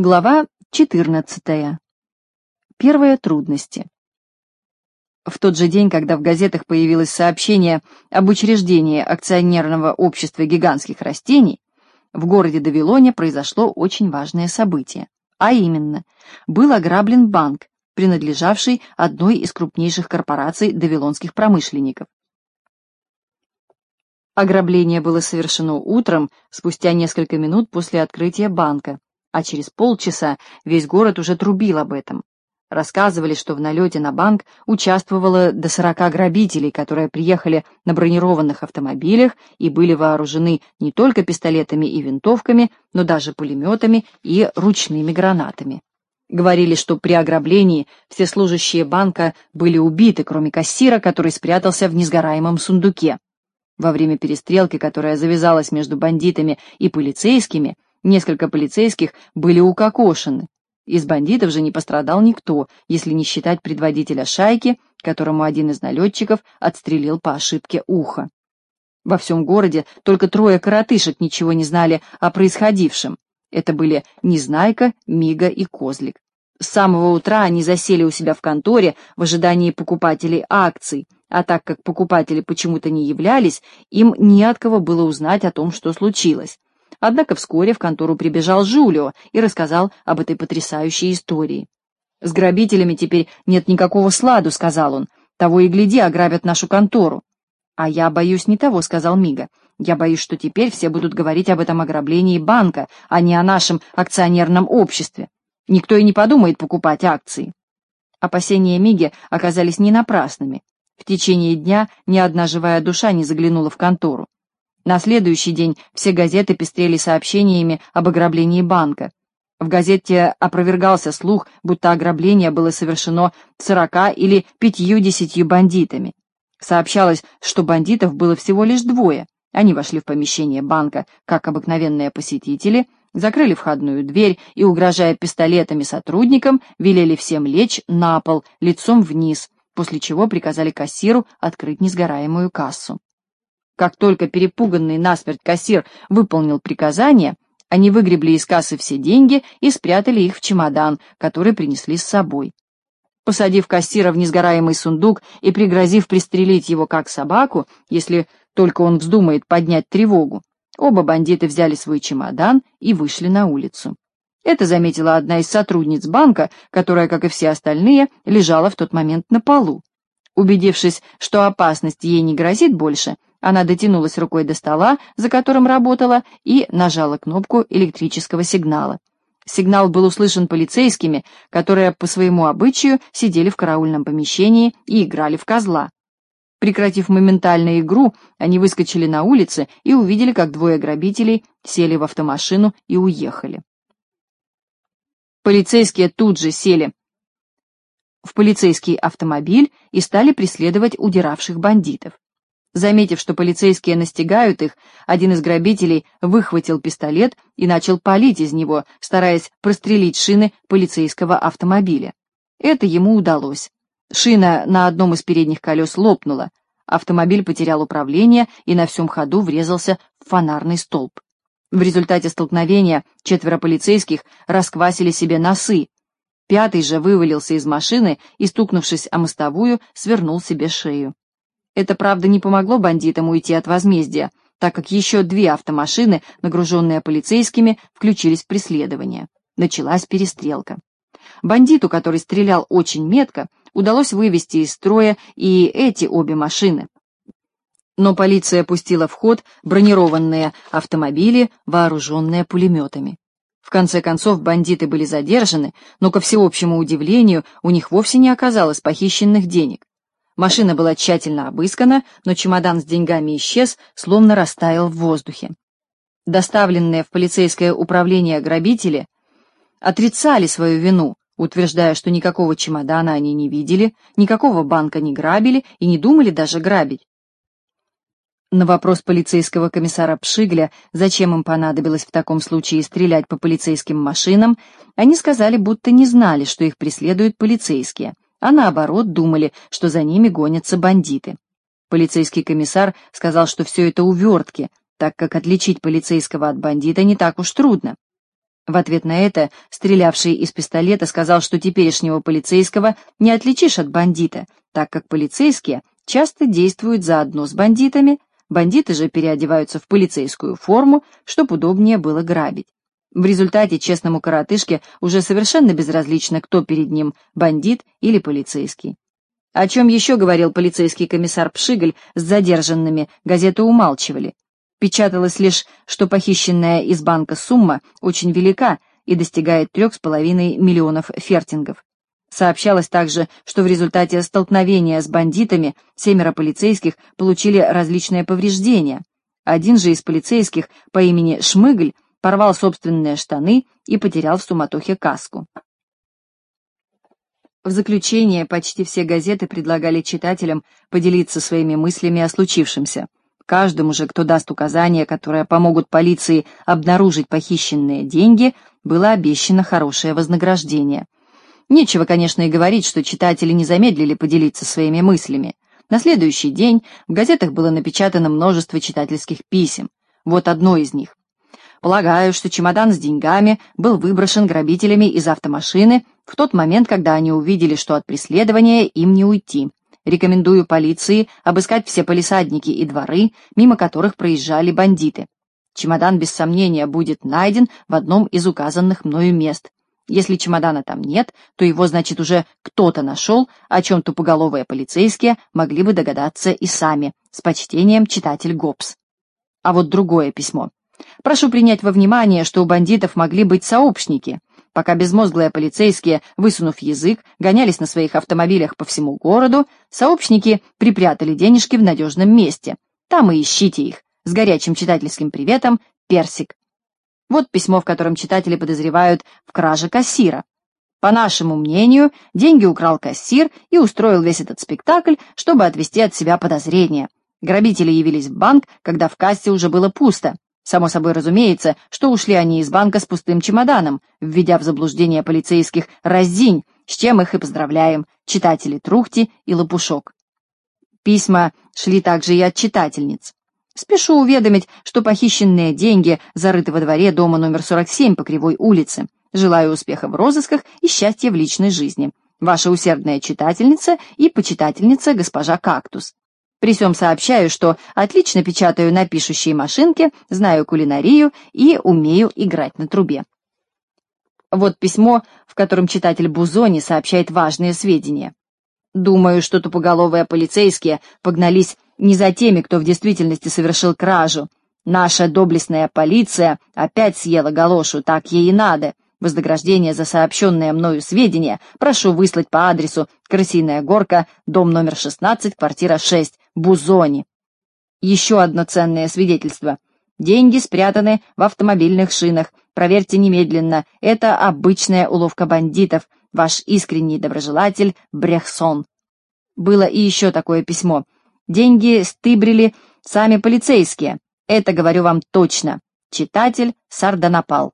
Глава 14. Первые трудности. В тот же день, когда в газетах появилось сообщение об учреждении акционерного общества гигантских растений, в городе Давилоне произошло очень важное событие. А именно, был ограблен банк, принадлежавший одной из крупнейших корпораций давилонских промышленников. Ограбление было совершено утром, спустя несколько минут после открытия банка, а через полчаса весь город уже трубил об этом. Рассказывали, что в налете на банк участвовало до 40 грабителей, которые приехали на бронированных автомобилях и были вооружены не только пистолетами и винтовками, но даже пулеметами и ручными гранатами. Говорили, что при ограблении все служащие банка были убиты, кроме кассира, который спрятался в несгораемом сундуке. Во время перестрелки, которая завязалась между бандитами и полицейскими, несколько полицейских были укокошены. Из бандитов же не пострадал никто, если не считать предводителя шайки, которому один из налетчиков отстрелил по ошибке ухо. Во всем городе только 3 коротышек ничего не знали о происходившем. Это были Незнайка, Мига и Козлик. С самого утра они засели у себя в конторе в ожидании покупателей акций, а так как покупатели почему-то не являлись, им не от кого было узнать о том, что случилось. Однако вскоре в контору прибежал Жулио и рассказал об этой потрясающей истории. «С грабителями теперь нет никакого сладу», — сказал он. «Того и гляди, ограбят нашу контору». «А я боюсь не того», — сказал Мига. «Я боюсь, что теперь все будут говорить об этом ограблении банка, а не о нашем акционерном обществе. Никто и не подумает покупать акции». Опасения Миги оказались не напрасными. В течение дня ни одна живая душа не заглянула в контору. На следующий день все газеты пестрели сообщениями об ограблении банка. В газете опровергался слух, будто ограбление было совершено 40 или 50 бандитами. Сообщалось, что бандитов было всего лишь 2. Они вошли в помещение банка, как обыкновенные посетители, закрыли входную дверь и, угрожая пистолетами сотрудникам, велели всем лечь на пол, лицом вниз, после чего приказали кассиру открыть несгораемую кассу. Как только перепуганный насмерть кассир выполнил приказание, они выгребли из кассы все деньги и спрятали их в чемодан, который принесли с собой. Посадив кассира в несгораемый сундук и пригрозив пристрелить его как собаку, если только он вздумает поднять тревогу, оба бандита взяли свой чемодан и вышли на улицу. Это заметила одна из сотрудниц банка, которая, как и все остальные, лежала в тот момент на полу. Убедившись, что опасность ей не грозит больше, она дотянулась рукой до стола, за которым работала, и нажала кнопку электрического сигнала. Сигнал был услышан полицейскими, которые по своему обычаю сидели в караульном помещении и играли в козла. Прекратив моментально игру, они выскочили на улицы и увидели, как 2 грабителей сели в автомашину и уехали. Полицейские тут же сели в полицейский автомобиль и стали преследовать удиравших бандитов. Заметив, что полицейские настигают их, один из грабителей выхватил пистолет и начал палить из него, стараясь прострелить шины полицейского автомобиля. Это ему удалось. Шина на одном из передних колес лопнула. Автомобиль потерял управление и на всем ходу врезался в фонарный столб. В результате столкновения 4 полицейских расквасили себе носы. 5-й же вывалился из машины и, стукнувшись о мостовую, свернул себе шею. Это, правда, не помогло бандитам уйти от возмездия, так как еще 2 автомашины, нагруженные полицейскими, включились в преследование. Началась перестрелка. Бандиту, который стрелял очень метко, удалось вывести из строя и эти обе машины. Но полиция пустила в ход бронированные автомобили, вооруженные пулеметами. В конце концов бандиты были задержаны, но, ко всеобщему удивлению, у них вовсе не оказалось похищенных денег. Машина была тщательно обыскана, но чемодан с деньгами исчез, словно растаял в воздухе. Доставленные в полицейское управление грабители отрицали свою вину, утверждая, что никакого чемодана они не видели, никакого банка не грабили и не думали даже грабить. На вопрос полицейского комиссара Пшигля, зачем им понадобилось в таком случае стрелять по полицейским машинам, они сказали, будто не знали, что их преследуют полицейские, а наоборот думали, что за ними гонятся бандиты. Полицейский комиссар сказал, что все это увертки, так как отличить полицейского от бандита не так уж трудно. В ответ на это стрелявший из пистолета сказал, что теперешнего полицейского не отличишь от бандита, так как полицейские часто действуют заодно с бандитами, бандиты же переодеваются в полицейскую форму, чтоб удобнее было грабить. В результате честному коротышке уже совершенно безразлично, кто перед ним, бандит или полицейский. О чем еще говорил полицейский комиссар Пшигль с задержанными, газеты умалчивали. Печаталось лишь, что похищенная из банка сумма очень велика и достигает 3,5 миллионов фертингов. Сообщалось также, что в результате столкновения с бандитами 7 полицейских получили различные повреждения. Один же из полицейских по имени Шмыгль порвал собственные штаны и потерял в суматохе каску. В заключение почти все газеты предлагали читателям поделиться своими мыслями о случившемся. Каждому же, кто даст указания, которые помогут полиции обнаружить похищенные деньги, было обещано хорошее вознаграждение. Нечего, конечно, и говорить, что читатели не замедлили поделиться своими мыслями. На следующий день в газетах было напечатано множество читательских писем. Вот одно из них. Полагаю, что чемодан с деньгами был выброшен грабителями из автомашины в тот момент, когда они увидели, что от преследования им не уйти. Рекомендую полиции обыскать все палисадники и дворы, мимо которых проезжали бандиты. Чемодан, без сомнения, будет найден в одном из указанных мною мест. Если чемодана там нет, то его, значит, уже кто-то нашел, о чем тупоголовые полицейские могли бы догадаться и сами. С почтением, читатель Гоббс. А вот другое письмо. Прошу принять во внимание, что у бандитов могли быть сообщники. Пока безмозглые полицейские, высунув язык, гонялись на своих автомобилях по всему городу, сообщники припрятали денежки в надежном месте. Там и ищите их. С горячим читательским приветом, Персик. Вот письмо, в котором читатели подозревают в краже кассира. По нашему мнению, деньги украл кассир и устроил весь этот спектакль, чтобы отвести от себя подозрения. Грабители явились в банк, когда в кассе уже было пусто. Само собой разумеется, что ушли они из банка с пустым чемоданом, введя в заблуждение полицейских раззинь, с чем их и поздравляем, читатели Трухти и Лопушок. Письма шли также и от читательниц. Спешу уведомить, что похищенные деньги зарыты во дворе дома номер 47 по Кривой улице. Желаю успеха в розысках и счастья в личной жизни. Ваша усердная читательница и почитательница госпожа Кактус. При сём сообщаю, что отлично печатаю на пишущей машинке, знаю кулинарию и умею играть на трубе. Вот письмо, в котором читатель Бузони сообщает важные сведения. Думаю, что тупоголовые полицейские погнались не за теми, кто в действительности совершил кражу. Наша доблестная полиция опять съела галошу, так ей и надо. Вознаграждение за сообщенные мною сведения прошу выслать по адресу Крысиная горка, дом номер 16, квартира 6, Бузони. Еще одно ценное свидетельство. Деньги спрятаны в автомобильных шинах. Проверьте немедленно. Это обычная уловка бандитов. Ваш искренний доброжелатель Брехсон. Было и еще такое письмо. Деньги стыбрили сами полицейские. Это говорю вам точно. Читатель Сардонапал.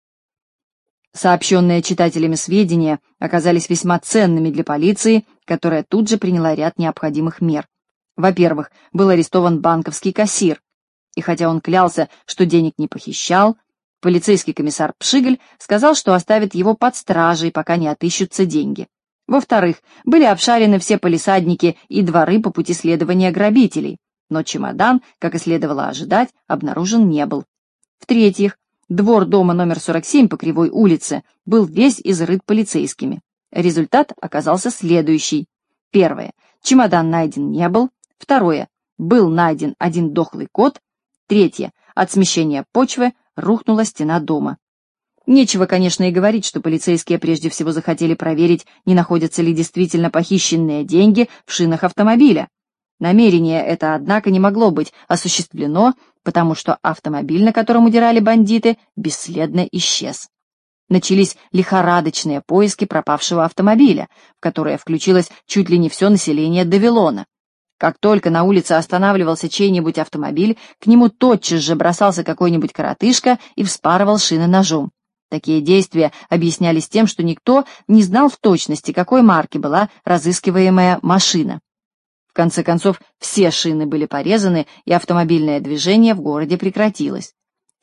Сообщенные читателями сведения оказались весьма ценными для полиции, которая тут же приняла ряд необходимых мер. Во-первых, был арестован банковский кассир, и хотя он клялся, что денег не похищал, полицейский комиссар Пшигль сказал, что оставит его под стражей, пока не отыщутся деньги. Во-вторых, были обшарены все палисадники и дворы по пути следования грабителей, но чемодан, как и следовало ожидать, обнаружен не был. В-третьих, двор дома номер 47 по Кривой улице был весь изрыт полицейскими. Результат оказался следующий. Первое. Чемодан найден не был. Второе. Был найден один дохлый кот. Третье. От смещения почвы рухнула стена дома. Нечего, конечно, и говорить, что полицейские прежде всего захотели проверить, не находятся ли действительно похищенные деньги в шинах автомобиля. Намерение это, однако, не могло быть осуществлено, потому что автомобиль, на котором удирали бандиты, бесследно исчез. Начались лихорадочные поиски пропавшего автомобиля, в которые включилось чуть ли не все население Давилона. Как только на улице останавливался чей-нибудь автомобиль, к нему тотчас же бросался какой-нибудь коротышка и вспарывал шины ножом. Такие действия объяснялись тем, что никто не знал в точности, какой марки была разыскиваемая машина. В конце концов, все шины были порезаны, и автомобильное движение в городе прекратилось.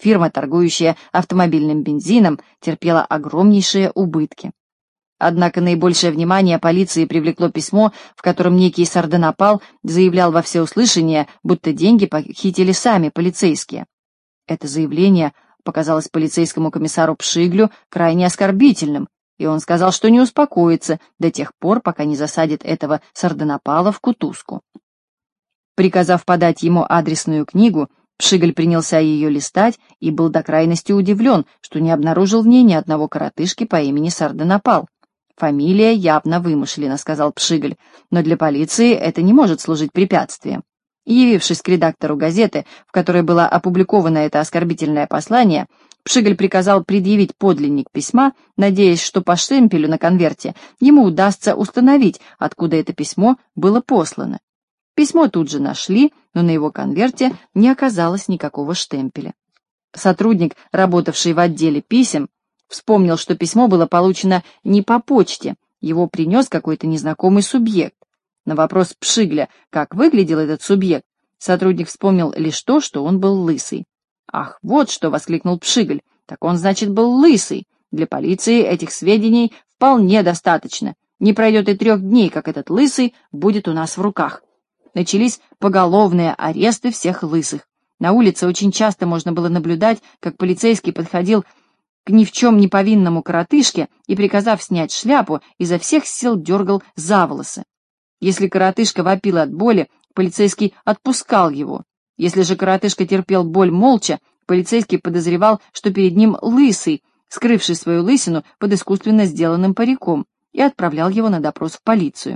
Фирма, торгующая автомобильным бензином, терпела огромнейшие убытки. Однако наибольшее внимание полиции привлекло письмо, в котором некий Сардонапал заявлял во всеуслышание, будто деньги похитили сами полицейские. Это заявление показалось полицейскому комиссару Пшиглю крайне оскорбительным, и он сказал, что не успокоится до тех пор, пока не засадит этого Сардонапала в кутузку. Приказав подать ему адресную книгу, Пшигль принялся ее листать и был до крайности удивлен, что не обнаружил в ней ни одного коротышки по имени Сардонапал. «Фамилия явно вымышлена», — сказал Пшигль, «но для полиции это не может служить препятствием». Явившись к редактору газеты, в которой было опубликовано это оскорбительное послание, Пшигль приказал предъявить подлинник письма, надеясь, что по штемпелю на конверте ему удастся установить, откуда это письмо было послано. Письмо тут же нашли, но на его конверте не оказалось никакого штемпеля. Сотрудник, работавший в отделе писем, вспомнил, что письмо было получено не по почте, его принес какой-то незнакомый субъект. На вопрос Пшигля, как выглядел этот субъект, сотрудник вспомнил лишь то, что он был лысый. «Ах, вот что!» — воскликнул Пшигль. «Так он, значит, был лысый. Для полиции этих сведений вполне достаточно. Не пройдет и 3 дней, как этот лысый будет у нас в руках». Начались поголовные аресты всех лысых. На улице очень часто можно было наблюдать, как полицейский подходил к ни в чем не повинному коротышке и, приказав снять шляпу, изо всех сил дергал за волосы. Если коротышка вопил от боли, полицейский отпускал его. Если же коротышка терпел боль молча, полицейский подозревал, что перед ним лысый, скрывший свою лысину под искусственно сделанным париком, и отправлял его на допрос в полицию.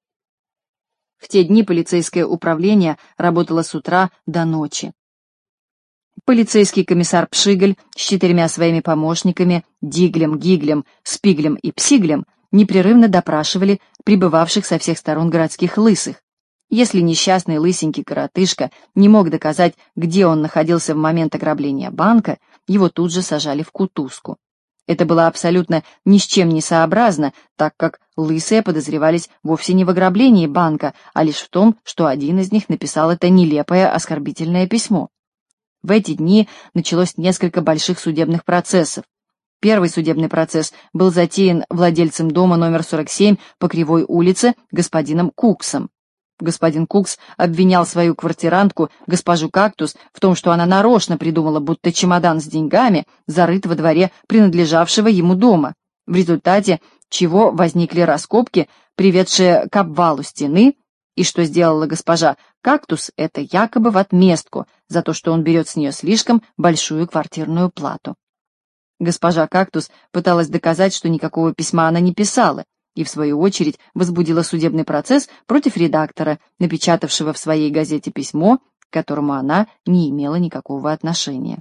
В те дни полицейское управление работало с утра до ночи. Полицейский комиссар Пшигль с 4 своими помощниками, Диглем, Гиглем, Спиглем и Псиглем, непрерывно допрашивали прибывавших со всех сторон городских лысых. Если несчастный лысенький коротышка не мог доказать, где он находился в момент ограбления банка, его тут же сажали в кутузку. Это было абсолютно ни с чем не сообразно, так как лысые подозревались вовсе не в ограблении банка, а лишь в том, что один из них написал это нелепое оскорбительное письмо. В эти дни началось несколько больших судебных процессов. Первый судебный процесс был затеян владельцем дома номер 47 по Кривой улице господином Куксом. Господин Кукс обвинял свою квартирантку, госпожу Кактус, в том, что она нарочно придумала, будто чемодан с деньгами зарыт во дворе принадлежавшего ему дома, в результате чего возникли раскопки, приведшие к обвалу стены, и что сделала госпожа Кактус, это якобы в отместку за то, что он берет с нее слишком большую квартирную плату. Госпожа Кактус пыталась доказать, что никакого письма она не писала, и, в свою очередь, возбудила судебный процесс против редактора, напечатавшего в своей газете письмо, к которому она не имела никакого отношения.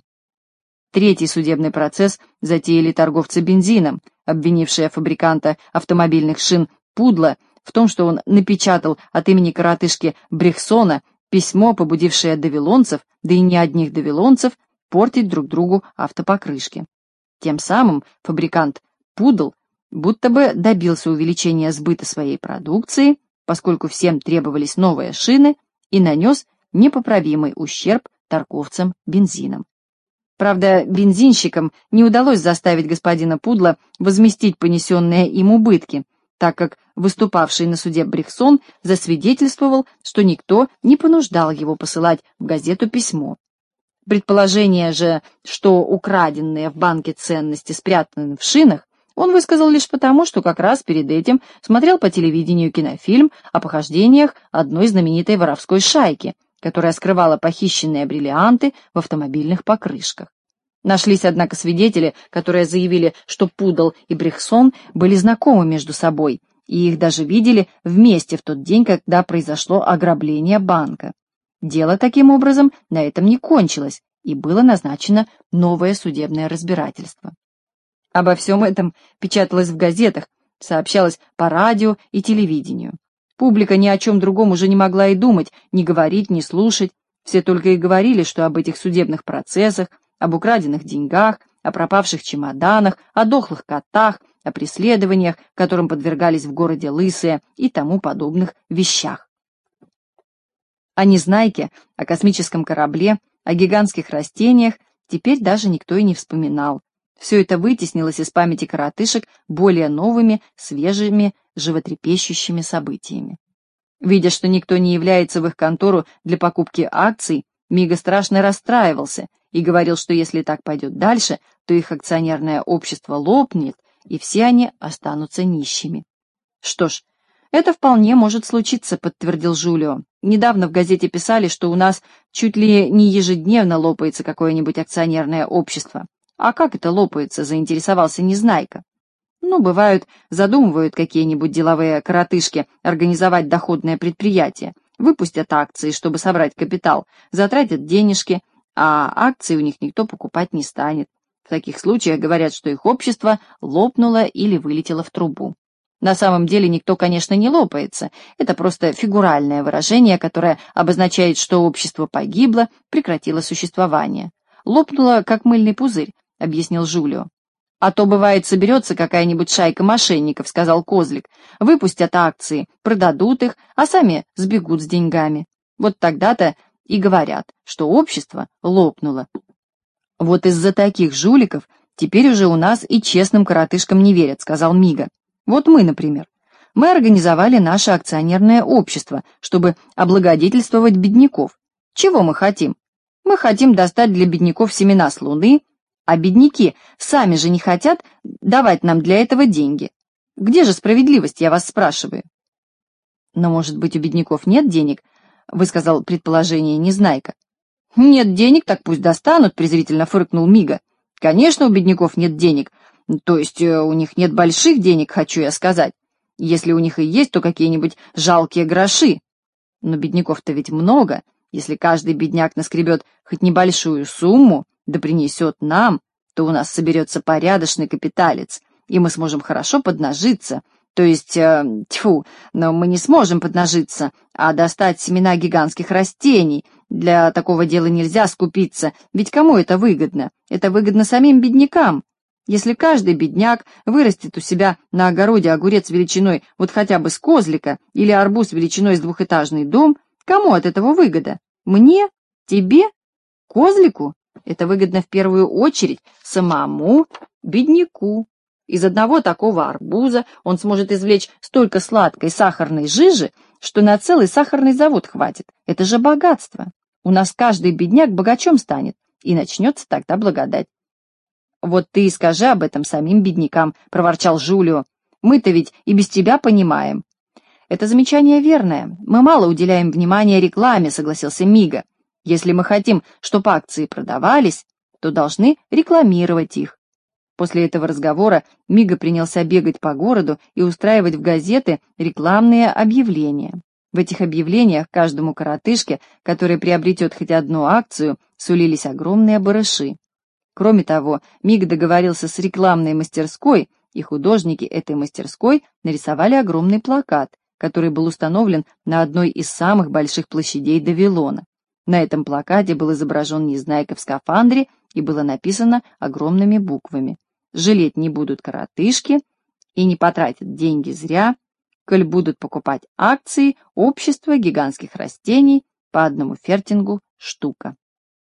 Третий судебный процесс затеяли торговцы бензином, обвинившие фабриканта автомобильных шин Пудла в том, что он напечатал от имени коротышки Брехсона письмо, побудившее давилонцев, да и не одних давилонцев, портить друг другу автопокрышки. Тем самым фабрикант Пудл будто бы добился увеличения сбыта своей продукции, поскольку всем требовались новые шины, и нанес непоправимый ущерб торговцам бензином. Правда, бензинщикам не удалось заставить господина Пудла возместить понесенные им убытки, так как выступавший на суде Брехсон засвидетельствовал, что никто не понуждал его посылать в газету письмо. Предположение же, что украденные в банке ценности спрятаны в шинах, он высказал лишь потому, что как раз перед этим смотрел по телевидению кинофильм о похождениях одной знаменитой воровской шайки, которая скрывала похищенные бриллианты в автомобильных покрышках. Нашлись, однако, свидетели, которые заявили, что Пудл и Брехсон были знакомы между собой, и их даже видели вместе в тот день, когда произошло ограбление банка. Дело, таким образом, на этом не кончилось, и было назначено новое судебное разбирательство. Обо всем этом печаталось в газетах, сообщалось по радио и телевидению. Публика ни о чем другом уже не могла и думать, ни говорить, ни слушать. Все только и говорили, что об этих судебных процессах, об украденных деньгах, о пропавших чемоданах, о дохлых котах, о преследованиях, которым подвергались в городе лысые и тому подобных вещах. О Незнайке, о космическом корабле, о гигантских растениях теперь даже никто и не вспоминал. Все это вытеснилось из памяти коротышек более новыми, свежими, животрепещущими событиями. Видя, что никто не является в их контору для покупки акций, Мига страшно расстраивался и говорил, что если так пойдет дальше, то их акционерное общество лопнет, и все они останутся нищими. «Что ж, это вполне может случиться», — подтвердил Жулио. «Недавно в газете писали, что у нас чуть ли не ежедневно лопается какое-нибудь акционерное общество». «А как это лопается?» — заинтересовался Незнайка. «Ну, бывают, задумывают какие-нибудь деловые коротышки организовать доходное предприятие, выпустят акции, чтобы собрать капитал, затратят денежки, а акции у них никто покупать не станет. В таких случаях говорят, что их общество лопнуло или вылетело в трубу. На самом деле никто, конечно, не лопается, это просто фигуральное выражение, которое обозначает, что общество погибло, прекратило существование. Лопнуло, как мыльный пузырь», — объяснил Жулио. «А то, бывает, соберется какая-нибудь шайка мошенников», — сказал Козлик. «Выпустят акции, продадут их, а сами сбегут с деньгами. Вот тогда-то и говорят, что общество лопнуло. Вот из-за таких жуликов теперь уже у нас и честным коротышкам не верят», — сказал Мига. «Вот мы, например. Мы организовали наше акционерное общество, чтобы облагодетельствовать бедняков. Чего мы хотим? Мы хотим достать для бедняков семена с Луны, а бедняки сами же не хотят давать нам для этого деньги. Где же справедливость, я вас спрашиваю?» «Но, может быть, у бедняков нет денег?» — высказал предположение Незнайка. «Нет денег, так пусть достанут», — презрительно фыркнул Мига. «Конечно, у бедняков нет денег. То есть у них нет больших денег, хочу я сказать. Если у них и есть, то какие-нибудь жалкие гроши. Но бедняков-то ведь много. Если каждый бедняк наскребет хоть небольшую сумму, да принесет нам, то у нас соберется порядочный капиталец, и мы сможем хорошо поднажиться. То есть, но мы не сможем поднажиться, а достать семена гигантских растений. Для такого дела нельзя скупиться, ведь кому это выгодно? Это выгодно самим беднякам. Если каждый бедняк вырастет у себя на огороде огурец величиной вот хотя бы с козлика или арбуз величиной с двухэтажный дом, кому от этого выгода? Мне? Тебе? Козлику? Это выгодно в первую очередь самому бедняку. Из одного такого арбуза он сможет извлечь столько сладкой сахарной жижи, что на целый сахарный завод хватит. Это же богатство. У нас каждый бедняк богачом станет, и начнется тогда благодать. «Вот ты и скажи об этом самим беднякам», — проворчал Жулио. «Мы-то ведь и без тебя понимаем». «Это замечание верное. Мы мало уделяем внимания рекламе», — согласился Мига. «Если мы хотим, чтобы акции продавались, то должны рекламировать их». После этого разговора Мига принялся бегать по городу и устраивать в газеты рекламные объявления. В этих объявлениях каждому коротышке, который приобретет хоть одну акцию, сулились огромные барыши. Кроме того, Миг договорился с рекламной мастерской, и художники этой мастерской нарисовали огромный плакат, который был установлен на одной из самых больших площадей Вавилона. На этом плакате был изображен Незнайка в скафандре, и было написано огромными буквами: «Жалеть не будут коротышки и не потратят деньги зря, коль будут покупать акции общества гигантских растений по одному фертингу штука».